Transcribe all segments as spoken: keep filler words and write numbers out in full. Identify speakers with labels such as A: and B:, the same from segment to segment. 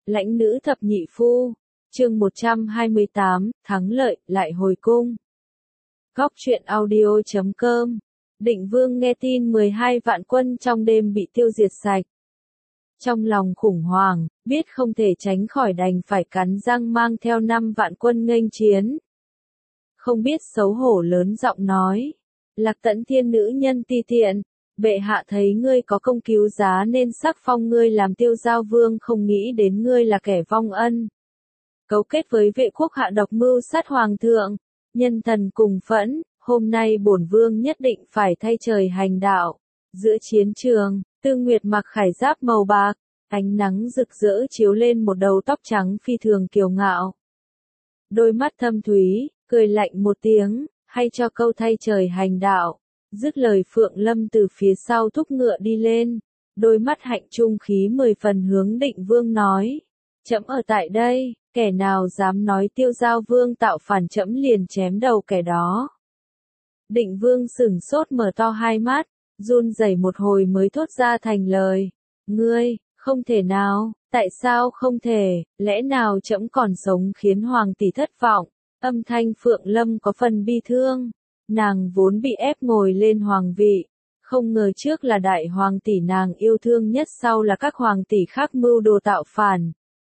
A: Lãnh nữ thập nhị phu, chương một trăm hai mươi tám, thắng lợi, lại hồi cung. Góc truyện audio chấm com. Định Vương nghe tin mười hai vạn quân trong đêm bị tiêu diệt sạch. Trong lòng khủng hoảng, biết không thể tránh khỏi đành phải cắn răng mang theo năm vạn quân nghênh chiến. Không biết xấu hổ lớn giọng nói, Lạc Tẫn Thiên nữ nhân ti tiện, bệ hạ thấy ngươi có công cứu giá nên sắc phong ngươi làm Tiêu Giao Vương, không nghĩ đến ngươi là kẻ vong ân. Cấu kết với vệ quốc hạ độc mưu sát hoàng thượng, nhân thần cùng phẫn, hôm nay bổn vương nhất định phải thay trời hành đạo. Giữa chiến trường, Tư Nguyệt mặc khải giáp màu bạc, ánh nắng rực rỡ chiếu lên một đầu tóc trắng phi thường kiêu ngạo. Đôi mắt thâm thúy, cười lạnh một tiếng, hay cho câu thay trời hành đạo. Dứt lời Phượng Lâm từ phía sau thúc ngựa đi lên, đôi mắt hạnh trung khí mười phần hướng Định Vương nói, trẫm ở tại đây, kẻ nào dám nói Tiêu Giao Vương tạo phản trẫm liền chém đầu kẻ đó. Định Vương sửng sốt mở to hai mắt, run rẩy một hồi mới thốt ra thành lời, ngươi, không thể nào, tại sao không thể, lẽ nào trẫm còn sống khiến hoàng tỷ thất vọng. Âm thanh Phượng Lâm có phần bi thương. Nàng vốn bị ép ngồi lên hoàng vị, không ngờ trước là đại hoàng tỷ nàng yêu thương nhất, sau là các hoàng tỷ khác mưu đồ tạo phản.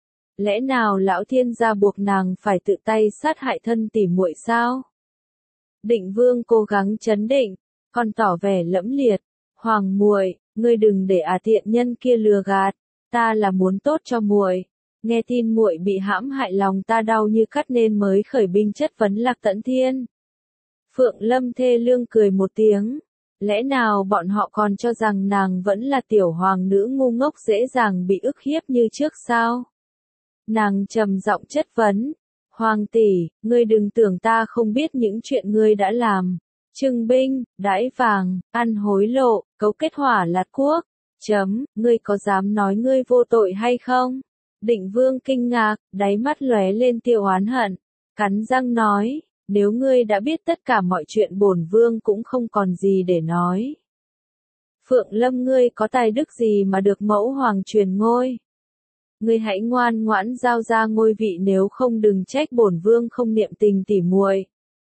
A: Lẽ nào lão thiên gia buộc nàng phải tự tay sát hại thân tỷ muội sao? Định Vương cố gắng trấn định, còn tỏ vẻ lẫm liệt, hoàng muội, ngươi đừng để à tiện nhân kia lừa gạt, ta là muốn tốt cho muội. Nghe tin muội bị hãm hại lòng ta đau như cắt nên mới khởi binh chất vấn Lạc Tẫn Thiên. Phượng Lâm thê lương cười một tiếng, lẽ nào bọn họ còn cho rằng nàng vẫn là tiểu hoàng nữ ngu ngốc dễ dàng bị ức hiếp như trước sao? Nàng trầm giọng chất vấn, hoàng tỷ, ngươi đừng tưởng ta không biết những chuyện ngươi đã làm, trưng binh, đãi vàng, ăn hối lộ, cấu kết hỏa lạt quốc, chấm, ngươi có dám nói ngươi vô tội hay không? Định Vương kinh ngạc, đáy mắt lóe lên tia oán hận, cắn răng nói, nếu ngươi đã biết tất cả mọi chuyện bổn vương cũng không còn gì để nói. Phượng Lâm, ngươi có tài đức gì mà được mẫu hoàng truyền ngôi? Ngươi hãy ngoan ngoãn giao ra ngôi vị, nếu không đừng trách bổn vương không niệm tình tỉ muội.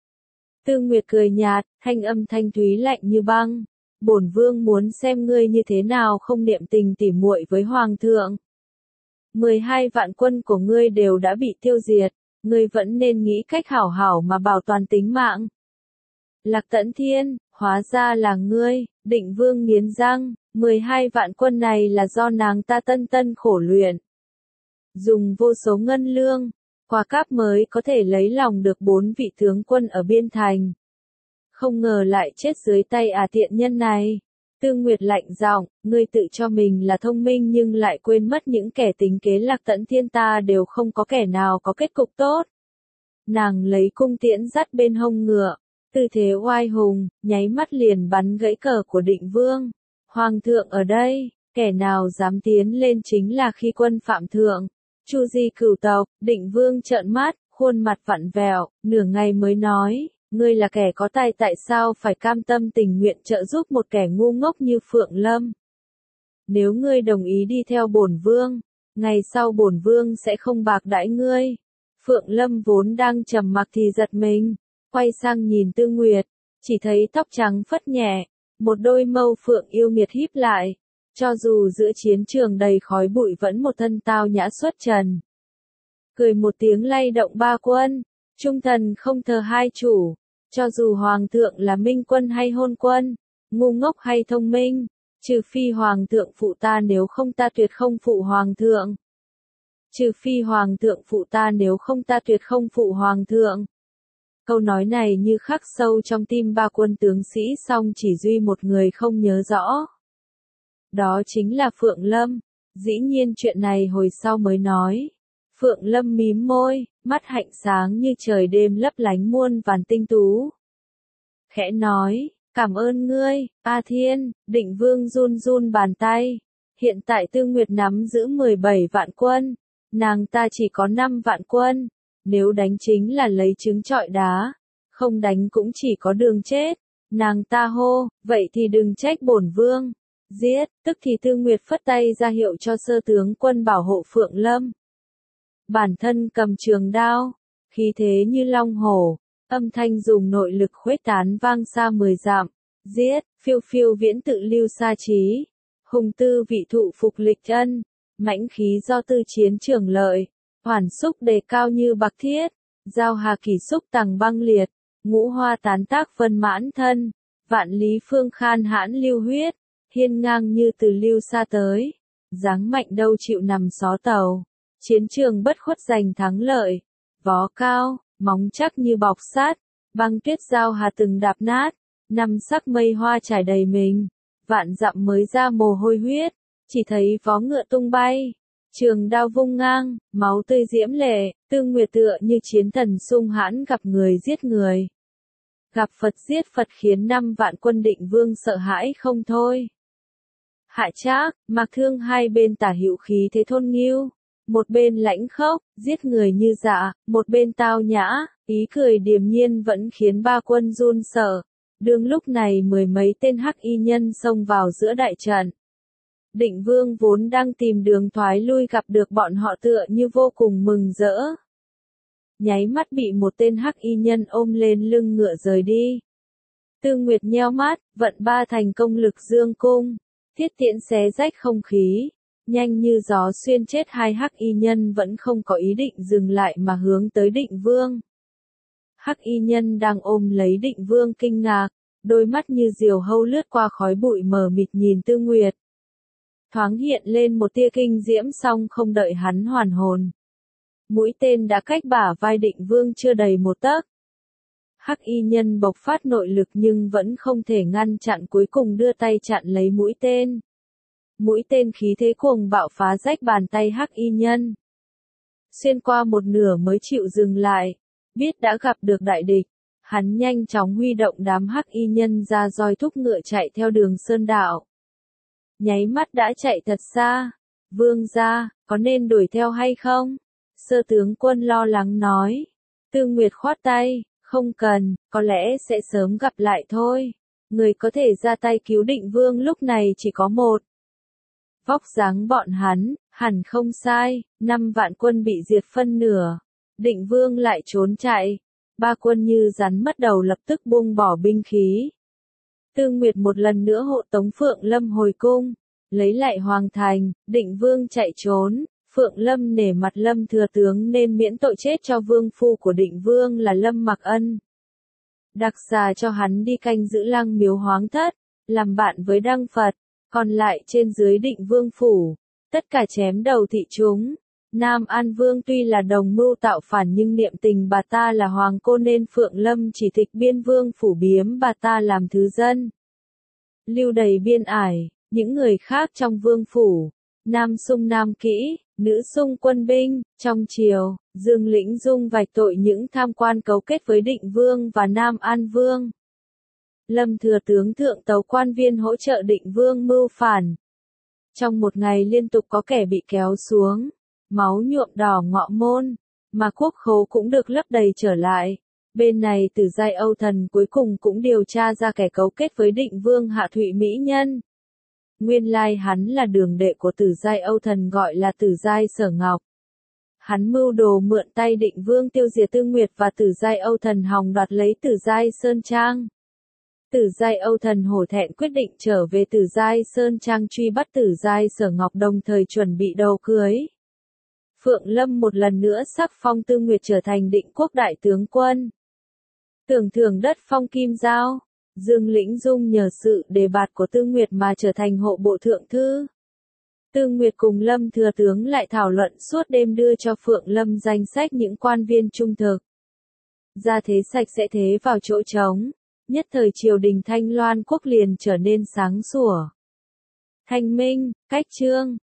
A: Tư Nguyệt cười nhạt, thanh âm thanh thúy lạnh như băng, bổn vương muốn xem ngươi như thế nào không niệm tình tỉ muội với hoàng thượng. mười hai vạn quân của ngươi đều đã bị tiêu diệt, ngươi vẫn nên nghĩ cách hảo hảo mà bảo toàn tính mạng. Lạc Tẫn Thiên, hóa ra là ngươi. Định Vương nghiến răng, mười hai vạn quân này là do nàng ta tân tân khổ luyện. Dùng vô số ngân lương, quà cáp mới có thể lấy lòng được bốn vị tướng quân ở biên thành. Không ngờ lại chết dưới tay à tiện nhân này. Tư Nguyệt lạnh giọng, ngươi tự cho mình là thông minh nhưng lại quên mất những kẻ tính kế Lạc Tẫn Thiên ta đều không có kẻ nào có kết cục tốt. Nàng lấy cung tiễn dắt bên hông ngựa, tư thế oai hùng, nháy mắt liền bắn gãy cờ của Định Vương. Hoàng thượng ở đây, kẻ nào dám tiến lên chính là khi quân phạm thượng. Chu di cửu tộc. Định Vương trợn mắt, khuôn mặt vặn vẹo, nửa ngày mới nói, ngươi là kẻ có tài, tại sao phải cam tâm tình nguyện trợ giúp một kẻ ngu ngốc như Phượng Lâm? Nếu ngươi đồng ý đi theo bổn vương, ngày sau bổn vương sẽ không bạc đãi ngươi. Phượng Lâm vốn đang trầm mặc thì giật mình, quay sang nhìn Tư Nguyệt, chỉ thấy tóc trắng phất nhẹ, một đôi mâu phượng yêu nghiệt híp lại, cho dù giữa chiến trường đầy khói bụi vẫn một thân tao nhã xuất trần. Cười một tiếng lay động ba quân, trung thần không thờ hai chủ. Cho dù hoàng thượng là minh quân hay hôn quân, ngu ngốc hay thông minh, trừ phi hoàng thượng phụ ta, nếu không ta tuyệt không phụ hoàng thượng. Trừ phi hoàng thượng phụ ta, nếu không ta tuyệt không phụ hoàng thượng. Câu nói này như khắc sâu trong tim ba quân tướng sĩ, song chỉ duy một người không nhớ rõ. Đó chính là Phượng Lâm. Dĩ nhiên chuyện này hồi sau mới nói. Phượng Lâm mím môi, mắt hạnh sáng như trời đêm lấp lánh muôn vàn tinh tú. Khẽ nói, cảm ơn ngươi, A Thiên. Định Vương run run bàn tay. Hiện tại Tư Nguyệt nắm giữ mười bảy vạn quân, nàng ta chỉ có năm vạn quân. Nếu đánh chính là lấy trứng trọi đá, không đánh cũng chỉ có đường chết. Nàng ta hô, vậy thì đừng trách bổn vương. Giết, tức thì Tư Nguyệt phất tay ra hiệu cho sơ tướng quân bảo hộ Phượng Lâm. bản thân cầm trường đao, khí thế như long hổ, âm thanh dùng nội lực khuếch tán vang xa mười dặm, giết, phiêu phiêu viễn tự lưu xa trí, hùng tư vị thụ phục lịch ân, mãnh khí do tư chiến trường lợi, hoàn xúc đề cao như bạc thiết, giao hà kỳ xúc tằng băng liệt, ngũ hoa tán tác vân mãn thân, vạn lý phương khan hãn lưu huyết, hiên ngang như từ lưu xa tới, dáng mạnh đâu chịu nằm xó tàu, chiến trường bất khuất giành thắng lợi, vó cao, móng chắc như bọc sát, băng tuyết giao hà từng đạp nát, năm sắc mây hoa trải đầy mình, vạn dặm mới ra mồ hôi huyết, chỉ thấy vó ngựa tung bay, trường đao vung ngang, máu tươi diễm lệ, Tương Nguyệt tựa như chiến thần sung hãn gặp người giết người. Gặp Phật giết Phật khiến năm vạn quân Định Vương sợ hãi không thôi. Hạ Trác, Mạc Thương hai bên tả hữu khí thế thôn nghiêu, một bên lãnh khốc, giết người như dạ, một bên tao nhã, ý cười điềm nhiên vẫn khiến ba quân run sợ. Đương lúc này mười mấy tên hắc y nhân xông vào giữa đại trận. Định Vương vốn đang tìm đường thoái lui gặp được bọn họ tựa như vô cùng mừng rỡ. Nháy mắt bị một tên hắc y nhân ôm lên lưng ngựa rời đi. Tương Nguyệt nheo mắt, vận ba thành công lực dương cung, thiết tiễn xé rách không khí, nhanh như gió xuyên chết hai hắc y nhân vẫn không có ý định dừng lại mà hướng tới Định Vương. Hắc y nhân đang ôm lấy Định Vương kinh ngạc, đôi mắt như diều hâu lướt qua khói bụi mờ mịt nhìn Tư Nguyệt. Thoáng hiện lên một tia kinh diễm song không đợi hắn hoàn hồn. Mũi tên đã cách bả vai Định Vương chưa đầy một tấc. Hắc y nhân bộc phát nội lực nhưng vẫn không thể ngăn chặn, cuối cùng đưa tay chặn lấy mũi tên. Mũi tên khí thế cuồng bạo phá rách bàn tay hắc y nhân. Xuyên qua một nửa mới chịu dừng lại, biết đã gặp được đại địch, hắn nhanh chóng huy động đám hắc y nhân ra roi thúc ngựa chạy theo đường sơn đạo. Nháy mắt đã chạy thật xa, Vương gia, có nên đuổi theo hay không? Sơ tướng quân lo lắng nói. Tương Nguyệt khoát tay, không cần, có lẽ sẽ sớm gặp lại thôi. Người có thể ra tay cứu Định Vương lúc này chỉ có một. Vóc dáng bọn hắn, hẳn không sai, năm vạn quân bị diệt phân nửa. Định Vương lại trốn chạy. Ba quân như rắn mất đầu lập tức buông bỏ binh khí. Tương Nguyệt một lần nữa hộ tống Phượng Lâm hồi cung, lấy lại hoàng thành, Định Vương chạy trốn. Phượng Lâm nể mặt Lâm thừa tướng nên miễn tội chết cho vương phu của Định Vương là Lâm Mặc Ân. Đặc xà cho hắn đi canh giữ lăng miếu hoáng thất, làm bạn với Đăng Phật, còn lại trên dưới Định Vương phủ, tất cả chém đầu thị chúng. Nam An Vương tuy là đồng mưu tạo phản nhưng niệm tình bà ta là hoàng cô nên Phượng Lâm chỉ tịch biên vương phủ biếm bà ta làm thứ dân. Lưu đầy biên ải, những người khác trong vương phủ, nam sung nam kỹ, nữ sung quân binh, trong triều, Dương Lĩnh Dung vạch tội những tham quan cấu kết với Định Vương và Nam An Vương. Lâm thừa tướng thượng tấu quan viên hỗ trợ Định Vương mưu phản. Trong một ngày liên tục có kẻ bị kéo xuống, máu nhuộm đỏ ngọ môn, mà quốc khố cũng được lấp đầy trở lại. Bên này Tử Giai Âu Thần cuối cùng cũng điều tra ra kẻ cấu kết với Định Vương Hạ Thụy Mỹ Nhân. Nguyên lai hắn là đường đệ của Tử Giai Âu Thần gọi là Tử Giai Sở Ngọc. Hắn mưu đồ mượn tay Định Vương tiêu diệt Tư Nguyệt và Tử Giai Âu Thần hòng đoạt lấy Tử Giai Sơn Trang. Tử Giai Âu Thần hổ thẹn quyết định trở về Tử Giai Sơn Trang truy bắt Tử Giai Sở Ngọc đồng thời chuẩn bị đầu cưới. Phượng Lâm một lần nữa sắc phong Tư Nguyệt trở thành Định Quốc đại tướng quân. Tưởng thưởng đất phong kim giao. Dương Lĩnh Dung nhờ sự đề bạt của Tư Nguyệt mà trở thành hộ bộ thượng thư. Tư Nguyệt cùng Lâm thừa tướng lại thảo luận suốt đêm đưa cho Phượng Lâm danh sách những quan viên trung thực. Ra thế sạch sẽ thế vào chỗ trống, nhất thời triều đình Thanh Loan quốc liền trở nên sáng sủa. Thanh minh, cách chương,